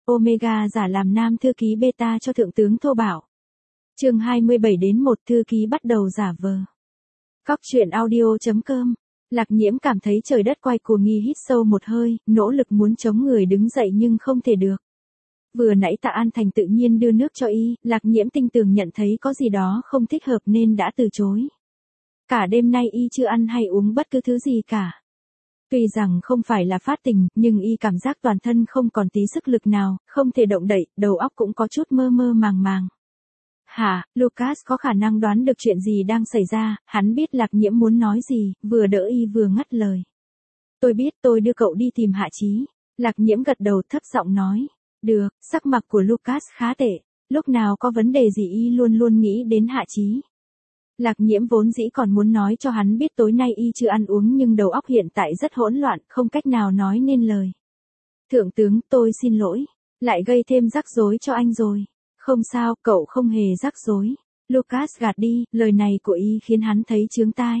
Omega giả làm nam thư ký beta cho thượng tướng Thô Bảo. Chương 27-1 thư ký bắt đầu giả vờ. Góc truyện audio.com. Lạc Nhiễm cảm thấy trời đất quay cuồng, nghi hít sâu một hơi, nỗ lực muốn chống người đứng dậy nhưng không thể được. Vừa nãy Tạ An Thành tự nhiên đưa nước cho y, Lạc Nhiễm tinh tường nhận thấy có gì đó không thích hợp nên đã từ chối. Cả đêm nay y chưa ăn hay uống bất cứ thứ gì cả. Tuy rằng không phải là phát tình, nhưng y cảm giác toàn thân không còn tí sức lực nào, không thể động đậy, đầu óc cũng có chút mơ mơ màng màng. Lucas có khả năng đoán được chuyện gì đang xảy ra, hắn biết Lạc Nhiễm muốn nói gì, vừa đỡ y vừa ngắt lời. Tôi biết, tôi đưa cậu đi tìm Hạ Chí. Lạc Nhiễm gật đầu thấp giọng nói. Được, sắc mặt của Lucas khá tệ, lúc nào có vấn đề gì y luôn luôn nghĩ đến Hạ Chí. Lạc Nhiễm vốn dĩ còn muốn nói cho hắn biết tối nay y chưa ăn uống nhưng đầu óc hiện tại rất hỗn loạn, không cách nào nói nên lời. Thượng tướng, tôi xin lỗi, lại gây thêm rắc rối cho anh rồi. Không sao, cậu không hề rắc rối. Lucas gạt đi, lời này của y khiến hắn thấy chướng tai.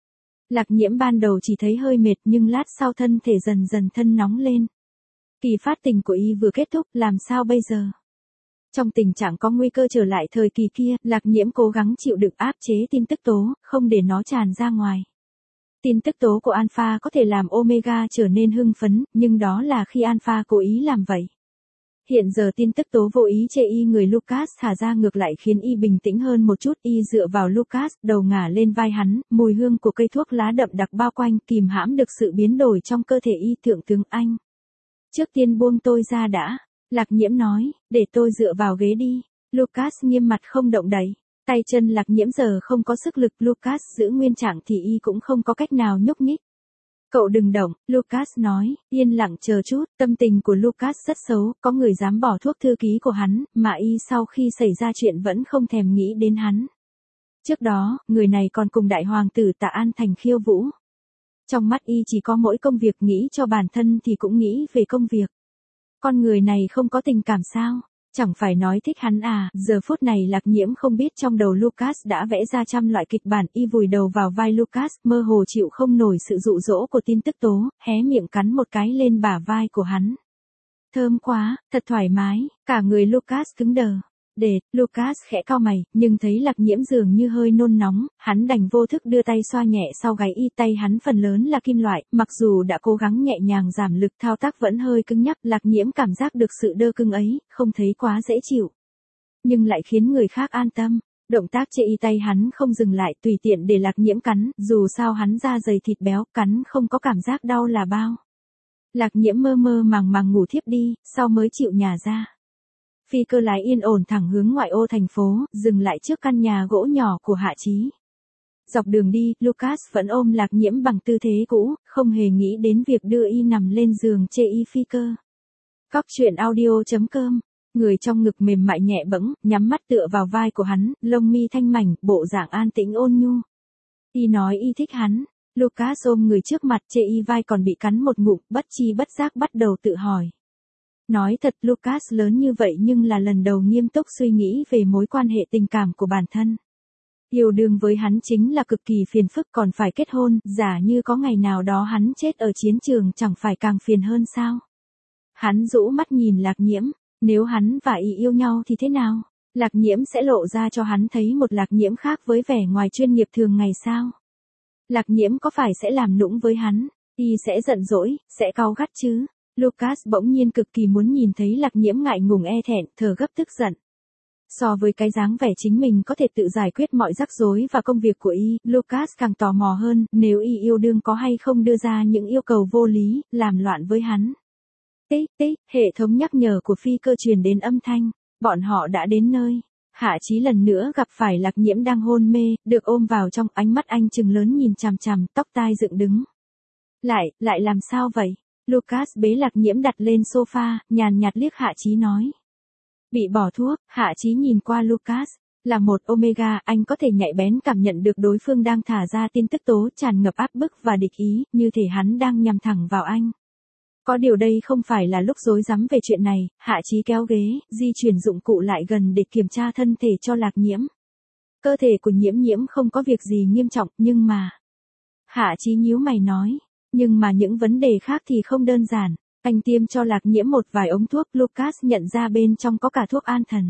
Lạc Nhiễm ban đầu chỉ thấy hơi mệt nhưng lát sau thân thể dần dần thân nóng lên. Kỳ phát tình của y vừa kết thúc, làm sao bây giờ? Trong tình trạng có nguy cơ trở lại thời kỳ kia, Lạc Nhiễm cố gắng chịu đựng áp chế tin tức tố, không để nó tràn ra ngoài. Tin tức tố của Alpha có thể làm Omega trở nên hưng phấn, nhưng đó là khi Alpha cố ý làm vậy. Hiện giờ tin tức tố vô ý chê y người Lucas thả ra ngược lại khiến y bình tĩnh hơn một chút. Y dựa vào Lucas, đầu ngả lên vai hắn, mùi hương của cây thuốc lá đậm đặc bao quanh, kìm hãm được sự biến đổi trong cơ thể y. Thượng tướng anh, trước tiên buông tôi ra đã. Lạc Nhiễm nói, để tôi dựa vào ghế đi. Lucas nghiêm mặt không động đậy. Tay chân Lạc Nhiễm giờ không có sức lực, Lucas giữ nguyên trạng thì y cũng không có cách nào nhúc nhích. Cậu đừng động, Lucas nói, yên lặng chờ chút. Tâm tình của Lucas rất xấu, có người dám bỏ thuốc thư ký của hắn, mà y sau khi xảy ra chuyện vẫn không thèm nghĩ đến hắn. Trước đó, người này còn cùng đại hoàng tử Tạ An Thành khiêu vũ. Trong mắt y chỉ có mỗi công việc, nghĩ cho bản thân thì cũng nghĩ về công việc. Con người này không có tình cảm sao? Chẳng phải nói thích hắn à? Giờ phút này Lạc Nhiễm không biết trong đầu Lucas đã vẽ ra trăm loại kịch bản. Y vùi đầu vào vai Lucas, mơ hồ chịu không nổi sự dụ dỗ của tin tức tố, hé miệng cắn một cái lên bả vai của hắn. Thơm quá, thật thoải mái. Cả người Lucas cứng đờ. Lucas khẽ cau mày, nhưng thấy Lạc Nhiễm dường như hơi nôn nóng, hắn đành vô thức đưa tay xoa nhẹ sau gáy y. Tay hắn phần lớn là kim loại, mặc dù đã cố gắng nhẹ nhàng giảm lực, thao tác vẫn hơi cứng nhắc. Lạc Nhiễm cảm giác được sự đơ cứng ấy, không thấy quá dễ chịu, nhưng lại khiến người khác an tâm. Động tác chê y tay hắn không dừng lại, tùy tiện để Lạc Nhiễm cắn, dù sao hắn da dày thịt béo, cắn không có cảm giác đau là bao. Lạc Nhiễm mơ mơ màng màng ngủ thiếp đi, sau mới chịu nhả ra. Phi cơ lái yên ổn thẳng hướng ngoại ô thành phố, dừng lại trước căn nhà gỗ nhỏ của Hạ Chí. Dọc đường đi, Lucas vẫn ôm Lạc Nhiễm bằng tư thế cũ, không hề nghĩ đến việc đưa y nằm lên giường chê y phi cơ. Góc truyện audio.com. Người trong ngực mềm mại nhẹ bẫng, nhắm mắt tựa vào vai của hắn, lông mi thanh mảnh, bộ dạng an tĩnh ôn nhu. Y nói y thích hắn. Lucas ôm người trước mặt chê y vai còn bị cắn một ngụm, bất chi bất giác bắt đầu tự hỏi. Nói thật, Lucas lớn như vậy nhưng là lần đầu nghiêm túc suy nghĩ về mối quan hệ tình cảm của bản thân. Yêu đương với hắn chính là cực kỳ phiền phức, còn phải kết hôn, giả như có ngày nào đó hắn chết ở chiến trường chẳng phải càng phiền hơn sao? Hắn rũ mắt nhìn Lạc Nhiễm, nếu hắn và y yêu nhau thì thế nào? Lạc Nhiễm sẽ lộ ra cho hắn thấy một Lạc Nhiễm khác với vẻ ngoài chuyên nghiệp thường ngày sao? Lạc Nhiễm có phải sẽ làm nũng với hắn? Y sẽ giận dỗi, sẽ cau gắt chứ? Lucas bỗng nhiên cực kỳ muốn nhìn thấy Lạc Nhiễm ngại ngùng e thẹn, thở gấp tức giận. So với cái dáng vẻ chính mình có thể tự giải quyết mọi rắc rối và công việc của y, Lucas càng tò mò hơn, nếu y yêu đương có hay không đưa ra những yêu cầu vô lý, làm loạn với hắn. Tích, hệ thống nhắc nhở của phi cơ truyền đến âm thanh, bọn họ đã đến nơi. Hạ Chí lần nữa gặp phải Lạc Nhiễm đang hôn mê, được ôm vào trong, ánh mắt anh trừng lớn nhìn chằm chằm, tóc tai dựng đứng. Lại làm sao vậy? Lucas bế Lạc Nhiễm đặt lên sofa, nhàn nhạt liếc Hạ Chí nói. Bị bỏ thuốc. Hạ Chí nhìn qua Lucas. Là một Omega, anh có thể nhạy bén cảm nhận được đối phương đang thả ra tin tức tố tràn ngập áp bức và địch ý, như thể hắn đang nhằm thẳng vào anh. Có điều đây không phải là lúc rối rắm về chuyện này. Hạ Chí kéo ghế, di chuyển dụng cụ lại gần để kiểm tra thân thể cho Lạc Nhiễm. Cơ thể của Nhiễm không có việc gì nghiêm trọng, nhưng mà... Hạ Chí nhíu mày nói. Nhưng mà những vấn đề khác thì không đơn giản. Anh tiêm cho Lạc Nhiễm một vài ống thuốc, Lucas nhận ra bên trong có cả thuốc an thần.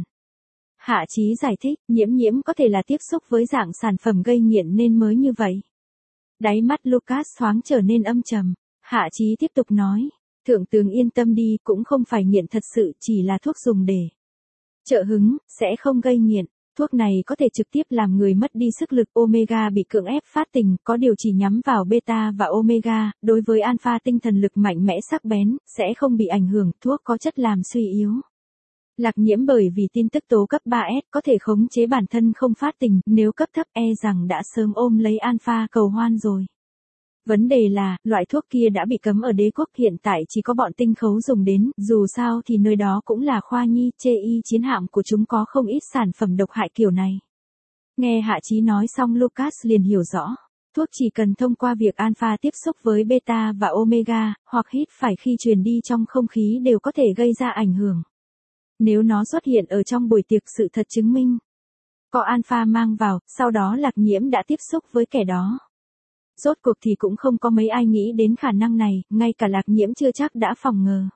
Hạ Chí giải thích, Nhiễm có thể là tiếp xúc với dạng sản phẩm gây nghiện nên mới như vậy. Đáy mắt Lucas thoáng trở nên âm trầm. Hạ Chí tiếp tục nói, thượng tướng yên tâm đi, cũng không phải nghiện thật sự, chỉ là thuốc dùng để trợ hứng, sẽ không gây nghiện. Thuốc này có thể trực tiếp làm người mất đi sức lực. Omega bị cưỡng ép phát tình, có điều chỉ nhắm vào beta và omega, đối với alpha tinh thần lực mạnh mẽ sắc bén, sẽ không bị ảnh hưởng. Thuốc có chất làm suy yếu Lạc Nhiễm bởi vì tin tức tố cấp 3S có thể khống chế bản thân không phát tình, nếu cấp thấp e rằng đã sớm ôm lấy alpha cầu hoan rồi. Vấn đề là, loại thuốc kia đã bị cấm ở đế quốc, hiện tại chỉ có bọn tinh khấu dùng đến, dù sao thì nơi đó cũng là khoa nhi, chê y chiến hạm của chúng có không ít sản phẩm độc hại kiểu này. Nghe Hạ Chí nói xong Lucas liền hiểu rõ. Thuốc chỉ cần thông qua việc alpha tiếp xúc với beta và omega, hoặc hít phải khi truyền đi trong không khí đều có thể gây ra ảnh hưởng. Nếu nó xuất hiện ở trong buổi tiệc, sự thật chứng minh có alpha mang vào, sau đó Lạc Nhiễm đã tiếp xúc với kẻ đó. Rốt cuộc thì cũng không có mấy ai nghĩ đến khả năng này, ngay cả Lạc Nhiễm chưa chắc đã phòng ngờ.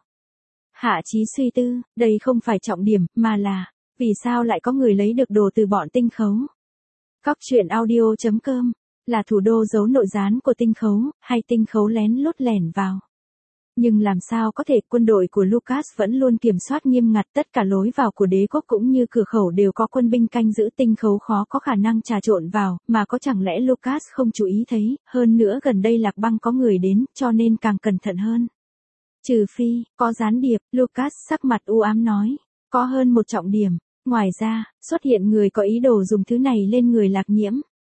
Hạ Chí suy tư, đây không phải trọng điểm, mà là, vì sao lại có người lấy được đồ từ bọn tinh khấu? Cóc truyện audio.com, là thủ đô giấu nội gián của tinh khấu, hay tinh khấu lén lút lẻn vào? Nhưng làm sao có thể, quân đội của Lucas vẫn luôn kiểm soát nghiêm ngặt, tất cả lối vào của đế quốc cũng như cửa khẩu đều có quân binh canh giữ, tinh khấu khó có khả năng trà trộn vào, mà có chẳng lẽ Lucas không chú ý thấy, hơn nữa gần đây Lạc Băng có người đến, cho nên càng cẩn thận hơn. Trừ phi, có gián điệp, Lucas sắc mặt u ám nói, có hơn một trọng điểm, ngoài ra, xuất hiện người có ý đồ dùng thứ này lên người Lạc Nhiễm.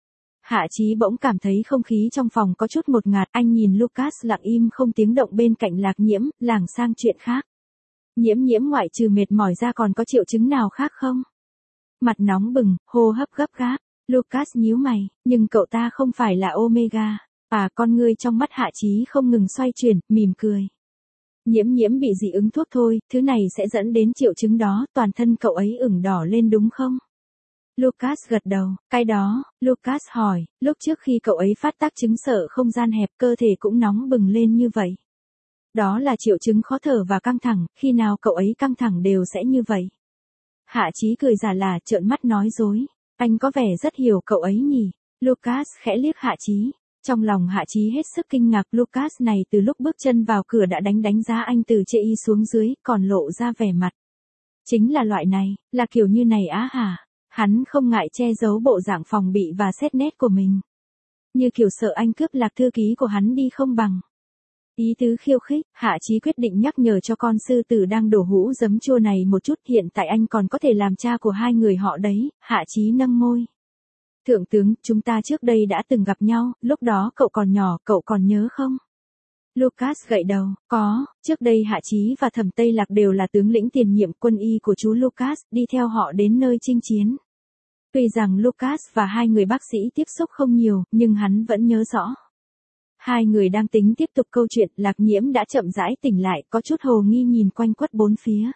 Hạ Chí bỗng cảm thấy không khí trong phòng có chút ngột ngạt, anh nhìn Lucas lặng im không tiếng động bên cạnh Lạc Nhiễm, lảng sang chuyện khác. Nhiễm ngoại trừ mệt mỏi ra còn có triệu chứng nào khác không? Mặt nóng bừng, hô hấp gấp gáp, Lucas nhíu mày, nhưng cậu ta không phải là omega. Con ngươi trong mắt Hạ Chí không ngừng xoay chuyển, mỉm cười. Nhiễm bị dị ứng thuốc thôi, thứ này sẽ dẫn đến triệu chứng đó, toàn thân cậu ấy ửng đỏ lên đúng không? Lucas gật đầu, cái đó, Lucas hỏi, lúc trước khi cậu ấy phát tác chứng sợ không gian hẹp, cơ thể cũng nóng bừng lên như vậy. Đó là triệu chứng khó thở và căng thẳng, khi nào cậu ấy căng thẳng đều sẽ như vậy. Hạ Chí cười giả là trợn mắt nói dối, anh có vẻ rất hiểu cậu ấy nhỉ. Lucas khẽ liếc Hạ Chí. Trong lòng Hạ Chí hết sức kinh ngạc, Lucas này từ lúc bước chân vào cửa đã đánh giá anh từ chê y xuống dưới, còn lộ ra vẻ mặt. Chính là loại này, là kiểu như này á hả? Hắn không ngại che giấu bộ dạng phòng bị và xét nét của mình. Như kiểu sợ anh cướp Lạc thư ký của hắn đi không bằng. Ý tứ khiêu khích, Hạ Chí quyết định nhắc nhở cho con sư tử đang đổ hũ giấm chua này một chút, hiện tại anh còn có thể làm cha của hai người họ đấy. Hạ Chí nâng môi. Thượng tướng, chúng ta trước đây đã từng gặp nhau, lúc đó cậu còn nhỏ, cậu còn nhớ không? Lucas gậy đầu, có, trước đây Hạ Chí và Thẩm Tây Lạc đều là tướng lĩnh tiền nhiệm quân y của chú Lucas, đi theo họ đến nơi chinh chiến. Tuy rằng Lucas và hai người bác sĩ tiếp xúc không nhiều, nhưng hắn vẫn nhớ rõ. Hai người đang tính tiếp tục câu chuyện, Lạc Nhiễm đã chậm rãi tỉnh lại, có chút hồ nghi nhìn quanh quất bốn phía.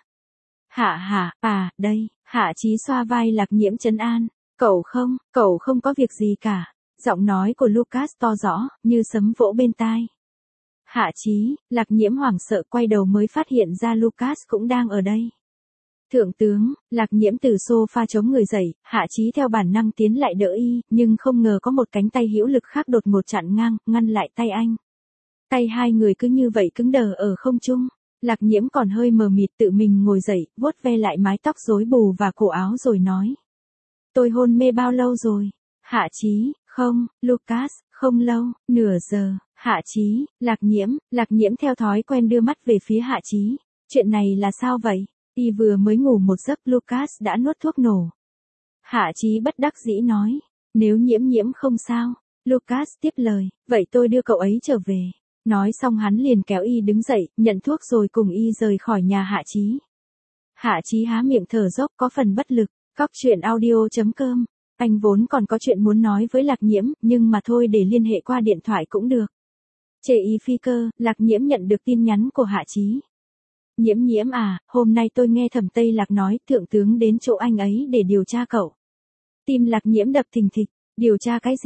Đây, Hạ Chí xoa vai Lạc Nhiễm trấn an. Cậu không có việc gì cả. Giọng nói của Lucas to rõ, như sấm vỗ bên tai. Hạ Chí, Lạc Nhiễm hoảng sợ quay đầu mới phát hiện ra Lucas cũng đang ở đây. Thượng tướng, Lạc Nhiễm từ sofa chống người dậy, Hạ Chí theo bản năng tiến lại đỡ y, nhưng không ngờ có một cánh tay hữu lực khác đột ngột chặn ngang, ngăn lại tay anh. Tay hai người cứ như vậy cứng đờ ở không trung. Lạc Nhiễm còn hơi mờ mịt tự mình ngồi dậy, vuốt ve lại mái tóc rối bù và cổ áo rồi nói. Tôi hôn mê bao lâu rồi? Hạ Chí, không, Lucas, không lâu, nửa giờ. Hạ Chí, Lạc Nhiễm theo thói quen đưa mắt về phía Hạ Chí. Chuyện này là sao vậy? Y vừa mới ngủ một giấc, Lucas đã nuốt thuốc nổ. Hạ Chí bất đắc dĩ nói, nếu Nhiễm không sao. Lucas tiếp lời, vậy tôi đưa cậu ấy trở về. Nói xong hắn liền kéo y đứng dậy, nhận thuốc rồi cùng y rời khỏi nhà Hạ Chí. Hạ Chí há miệng thở dốc có phần bất lực. Cóc truyện audio.com, anh vốn còn có chuyện muốn nói với Lạc Nhiễm, nhưng mà thôi để liên hệ qua điện thoại cũng được. Chê y phi cơ, Lạc Nhiễm nhận được tin nhắn của Hạ Chí. Nhiễm hôm nay tôi nghe Thẩm Tây Lạc nói thượng tướng đến chỗ anh ấy để điều tra cậu. Tim Lạc Nhiễm đập thình thịch, điều tra cái gì,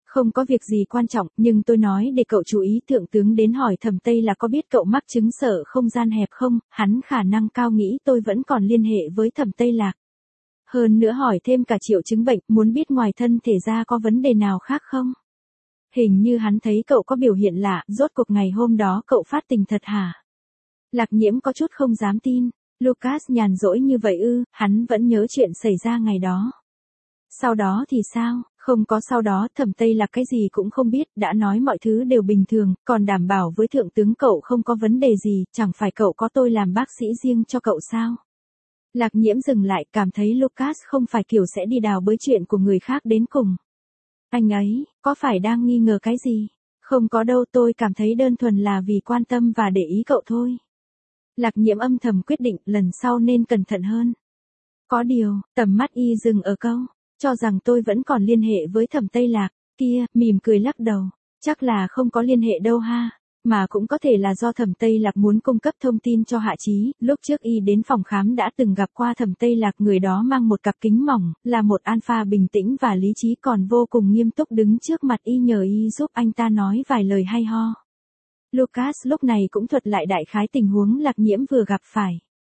Không có việc gì quan trọng, nhưng tôi nói để cậu chú ý. Thượng tướng đến hỏi Thẩm Tây Lạc có biết cậu mắc chứng sợ không gian hẹp không, hắn khả năng cao nghĩ tôi vẫn còn liên hệ với Thẩm Tây Lạc. Hơn nữa hỏi thêm cả triệu chứng bệnh, muốn biết ngoài thân thể ra có vấn đề nào khác không. Hình như hắn thấy cậu có biểu hiện lạ, rốt cuộc ngày hôm đó cậu phát tình thật hả? Lạc Nhiễm có chút không dám tin. Lucas nhàn rỗi như vậy ư? Hắn vẫn nhớ chuyện xảy ra ngày đó. Sau đó thì sao? Không có sau đó. Thẩm Tây Lạc cái gì cũng không biết, đã nói mọi thứ đều bình thường, còn đảm bảo với thượng tướng cậu không có vấn đề gì, chẳng phải cậu có tôi làm bác sĩ riêng cho cậu sao? Lạc Nhiễm dừng lại, cảm thấy Lucas không phải kiểu sẽ đi đào bới chuyện của người khác đến cùng. Anh ấy, có phải đang nghi ngờ cái gì? Không có đâu, tôi cảm thấy đơn thuần là vì quan tâm và để ý cậu thôi. Lạc Nhiễm âm thầm quyết định lần sau nên cẩn thận hơn. Có điều, tầm mắt y dừng ở câu, cho rằng tôi vẫn còn liên hệ với Thẩm Tây Lạc, kia, mỉm cười lắc đầu. Chắc là không có liên hệ đâu ha. Mà cũng có thể là do Thẩm Tây Lạc muốn cung cấp thông tin cho Hạ Chí, lúc trước y đến phòng khám đã từng gặp qua Thẩm Tây Lạc, người đó mang một cặp kính mỏng, là một alpha bình tĩnh và lý trí, còn vô cùng nghiêm túc đứng trước mặt y nhờ y giúp anh ta nói vài lời hay ho. Lucas lúc này cũng thuật lại đại khái tình huống Lạc Nhiễm vừa gặp phải.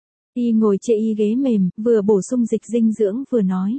Y ngồi trên y ghế mềm, vừa bổ sung dịch dinh dưỡng vừa nói.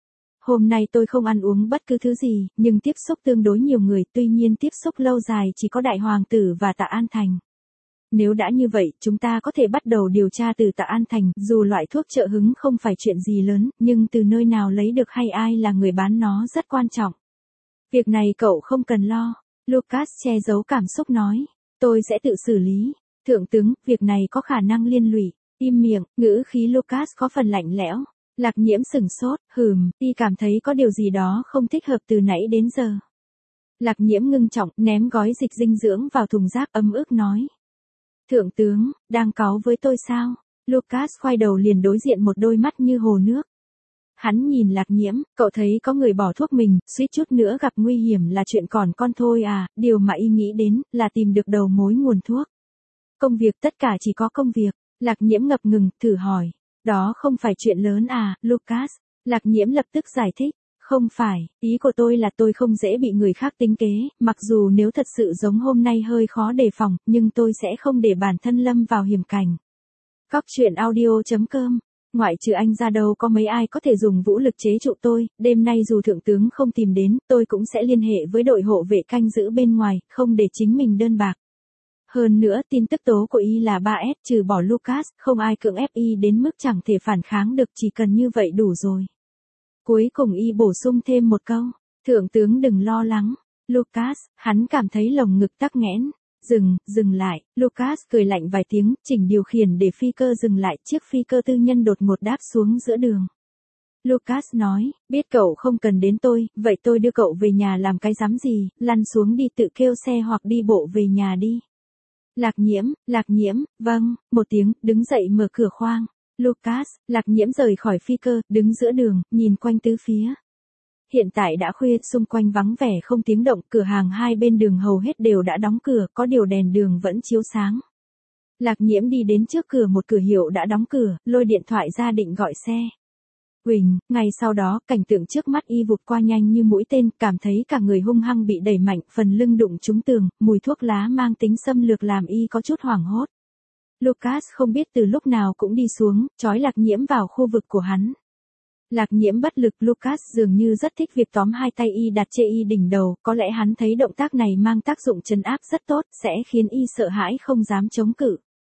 Hôm nay tôi không ăn uống bất cứ thứ gì, nhưng tiếp xúc tương đối nhiều người, tuy nhiên tiếp xúc lâu dài chỉ có Đại Hoàng tử và Tạ An Thành. Nếu đã như vậy, chúng ta có thể bắt đầu điều tra từ Tạ An Thành, dù loại thuốc trợ hứng không phải chuyện gì lớn, nhưng từ nơi nào lấy được hay ai là người bán nó rất quan trọng. Việc này cậu không cần lo. Lucas che giấu cảm xúc nói. Tôi sẽ tự xử lý. Thượng tướng, việc này có khả năng liên lụy. Im miệng, ngữ khí Lucas có phần lạnh lẽo. Lạc Nhiễm sửng sốt, y cảm thấy có điều gì đó không thích hợp từ nãy đến giờ. Lạc Nhiễm ngưng trọng, ném gói dịch dinh dưỡng vào thùng rác, ấm ức nói. Thượng tướng, đang cáu với tôi sao? Lucas khoai đầu liền đối diện một đôi mắt như hồ nước. Hắn nhìn Lạc Nhiễm, cậu thấy có người bỏ thuốc mình, suýt chút nữa gặp nguy hiểm là chuyện còn con thôi à, điều mà y nghĩ đến là tìm được đầu mối nguồn thuốc. Công việc, tất cả chỉ có công việc. Lạc Nhiễm ngập ngừng, thử hỏi. Đó không phải chuyện lớn à, Lucas? Lạc Nhiễm lập tức giải thích. Không phải, ý của tôi là tôi không dễ bị người khác tính kế, mặc dù nếu thật sự giống hôm nay hơi khó đề phòng, nhưng tôi sẽ không để bản thân lâm vào hiểm cảnh. Cóc truyện audio.com. Ngoại trừ anh ra đâu có mấy ai có thể dùng vũ lực chế trụ tôi, đêm nay dù thượng tướng không tìm đến, tôi cũng sẽ liên hệ với đội hộ vệ canh giữ bên ngoài, không để chính mình đơn bạc. Hơn nữa, tin tức tố của y là 3S, trừ bỏ Lucas, không ai cưỡng ép y đến mức chẳng thể phản kháng được, chỉ cần như vậy đủ rồi. Cuối cùng y bổ sung thêm một câu, thượng tướng đừng lo lắng. Lucas, hắn cảm thấy lồng ngực tắc nghẽn. Dừng lại, Lucas cười lạnh vài tiếng, chỉnh điều khiển để phi cơ dừng lại, chiếc phi cơ tư nhân đột ngột đáp xuống giữa đường. Lucas nói, biết cậu không cần đến tôi, vậy tôi đưa cậu về nhà làm cái dám gì, lăn xuống đi, tự kêu xe hoặc đi bộ về nhà đi. Lạc Nhiễm, vâng, một tiếng, đứng dậy mở cửa khoang. Lucas, Lạc Nhiễm rời khỏi phi cơ, đứng giữa đường, nhìn quanh tứ phía. Hiện tại đã khuya, xung quanh vắng vẻ không tiếng động, cửa hàng hai bên đường hầu hết đều đã đóng cửa, có điều đèn đường vẫn chiếu sáng. Lạc Nhiễm đi đến trước cửa một cửa hiệu đã đóng cửa, lôi điện thoại ra định gọi xe. Huỳnh, ngày sau đó, cảnh tượng trước mắt y vụt qua nhanh như mũi tên, cảm thấy cả người hung hăng bị đẩy mạnh, phần lưng đụng trúng tường, mùi thuốc lá mang tính xâm lược làm y có chút hoảng hốt. Lucas không biết từ lúc nào cũng đi xuống, trói Lạc Nhiễm vào khu vực của hắn. Lạc Nhiễm bất lực, Lucas dường như rất thích việc tóm hai tay y đặt trên y đỉnh đầu, có lẽ hắn thấy động tác này mang tác dụng trấn áp rất tốt, sẽ khiến y sợ hãi không dám chống cự.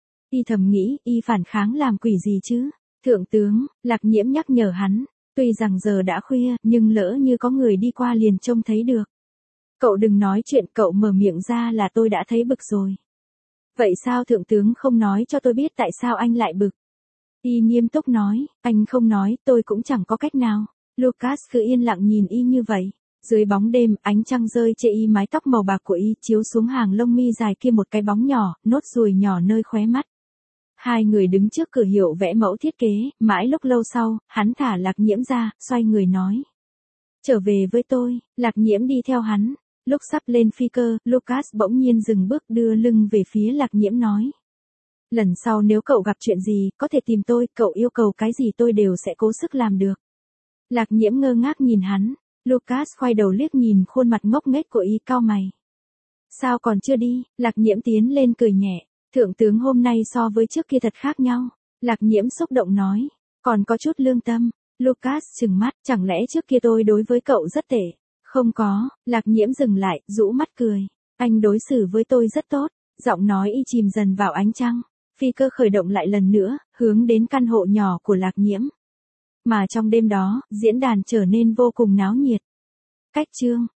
Y thầm nghĩ, y phản kháng làm quỷ gì chứ? Thượng tướng, Lạc Nhiễm nhắc nhở hắn, tuy rằng giờ đã khuya, nhưng lỡ như có người đi qua liền trông thấy được. Cậu đừng nói chuyện, cậu mở miệng ra là tôi đã thấy bực rồi. Vậy sao thượng tướng không nói cho tôi biết tại sao anh lại bực? Y nghiêm túc nói, anh không nói, tôi cũng chẳng có cách nào. Lucas cứ yên lặng nhìn y như vậy. Dưới bóng đêm, ánh trăng rơi trên y, mái tóc màu bạc của y chiếu xuống hàng lông mi dài kia một cái bóng nhỏ, nốt ruồi nhỏ nơi khóe mắt. Hai người đứng trước cửa hiệu vẽ mẫu thiết kế, mãi lúc lâu sau, hắn thả Lạc Nhiễm ra, xoay người nói. Trở về với tôi, Lạc Nhiễm đi theo hắn. Lúc sắp lên phi cơ, Lucas bỗng nhiên dừng bước, đưa lưng về phía Lạc Nhiễm nói. Lần sau nếu cậu gặp chuyện gì, có thể tìm tôi, cậu yêu cầu cái gì tôi đều sẽ cố sức làm được. Lạc Nhiễm ngơ ngác nhìn hắn. Lucas quay đầu liếc nhìn khuôn mặt ngốc nghếch của y, cau mày. Sao còn chưa đi? Lạc Nhiễm tiến lên cười nhẹ. Thượng tướng hôm nay so với trước kia thật khác nhau. Lạc Nhiễm xúc động nói. Còn có chút lương tâm. Lucas trừng mắt, chẳng lẽ trước kia tôi đối với cậu rất tệ? Không có. Lạc Nhiễm dừng lại, rũ mắt cười. Anh đối xử với tôi rất tốt. Giọng nói y chìm dần vào ánh trăng. Phi cơ khởi động lại lần nữa, hướng đến căn hộ nhỏ của Lạc Nhiễm. Mà trong đêm đó, diễn đàn trở nên vô cùng náo nhiệt. Cách chương